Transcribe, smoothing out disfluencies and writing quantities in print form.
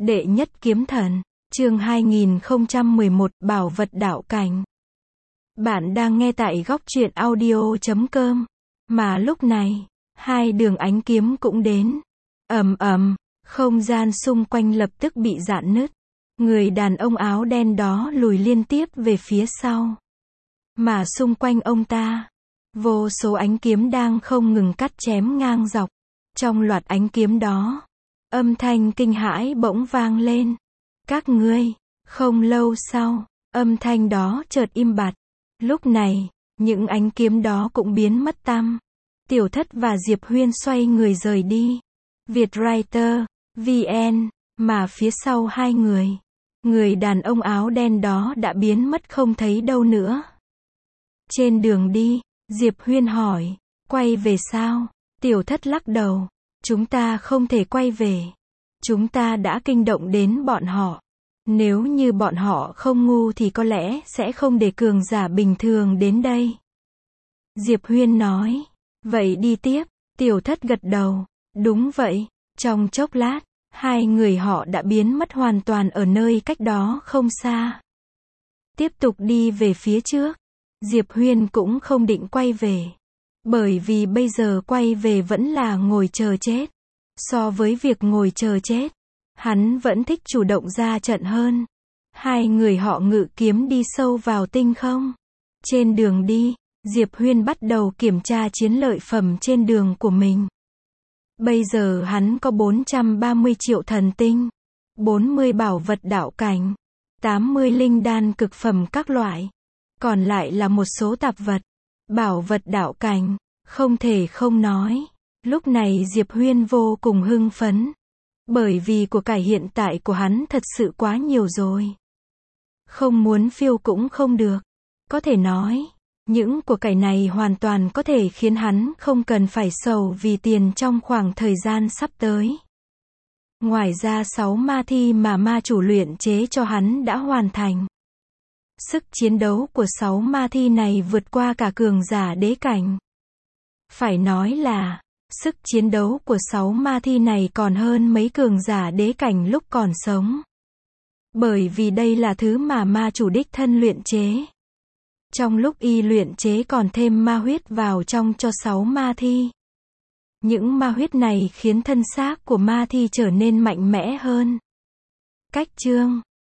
Đệ nhất kiếm thần, chương 2011, bảo vật đạo cảnh. Bạn đang nghe tại góc truyện audio.com. Mà lúc này, hai đường ánh kiếm cũng đến. Ầm ầm, không gian xung quanh lập tức bị rạn nứt. Người đàn ông áo đen đó lùi liên tiếp về phía sau. Mà xung quanh ông ta, vô số ánh kiếm đang không ngừng cắt chém ngang dọc. Trong loạt ánh kiếm đó, âm thanh kinh hãi bỗng vang lên. Các ngươi, không lâu sau, âm thanh đó chợt im bặt. Lúc này, những ánh kiếm đó cũng biến mất tăm. Tiểu Thất và Diệp Huyên xoay người rời đi. Vietwriter, VN, mà phía sau hai người đàn ông áo đen đó đã biến mất không thấy đâu nữa. Trên đường đi, Diệp Huyên hỏi, quay về sao? Tiểu Thất lắc đầu, chúng ta không thể quay về. Chúng ta đã kinh động đến bọn họ. Nếu như bọn họ không ngu thì có lẽ sẽ không để cường giả bình thường đến đây. Diệp Huyên nói, vậy đi tiếp. Tiểu Thất gật đầu, đúng vậy. Trong chốc lát, hai người họ đã biến mất hoàn toàn ở nơi cách đó không xa. Tiếp tục đi về phía trước. Diệp Huyên cũng không định quay về. Bởi vì bây giờ quay về vẫn là ngồi chờ chết. So với việc ngồi chờ chết, hắn vẫn thích chủ động ra trận hơn. Hai người họ ngự kiếm đi sâu vào tinh không. Trên đường đi, Diệp Huyên bắt đầu kiểm tra chiến lợi phẩm trên đường của mình. Bây giờ hắn có 430 triệu thần tinh, 40 bảo vật đạo cảnh, 80 linh đan cực phẩm các loại. Còn lại là một số tạp vật, bảo vật đạo cảnh, không thể không nói. Lúc này Diệp Huyên vô cùng hưng phấn. Bởi vì của cải hiện tại của hắn thật sự quá nhiều rồi. Không muốn phiêu cũng không được. Có thể nói, những của cải này hoàn toàn có thể khiến hắn không cần phải sầu vì tiền trong khoảng thời gian sắp tới. Ngoài ra 6 ma thi mà ma chủ luyện chế cho hắn đã hoàn thành. Sức chiến đấu của 6 ma thi này vượt qua cả cường giả đế cảnh. Phải nói là, sức chiến đấu của 6 ma thi này còn hơn mấy cường giả đế cảnh lúc còn sống. Bởi vì đây là thứ mà ma chủ đích thân luyện chế. Trong lúc y luyện chế còn thêm ma huyết vào trong cho 6 ma thi. Những ma huyết này khiến thân xác của ma thi trở nên mạnh mẽ hơn. Cách chương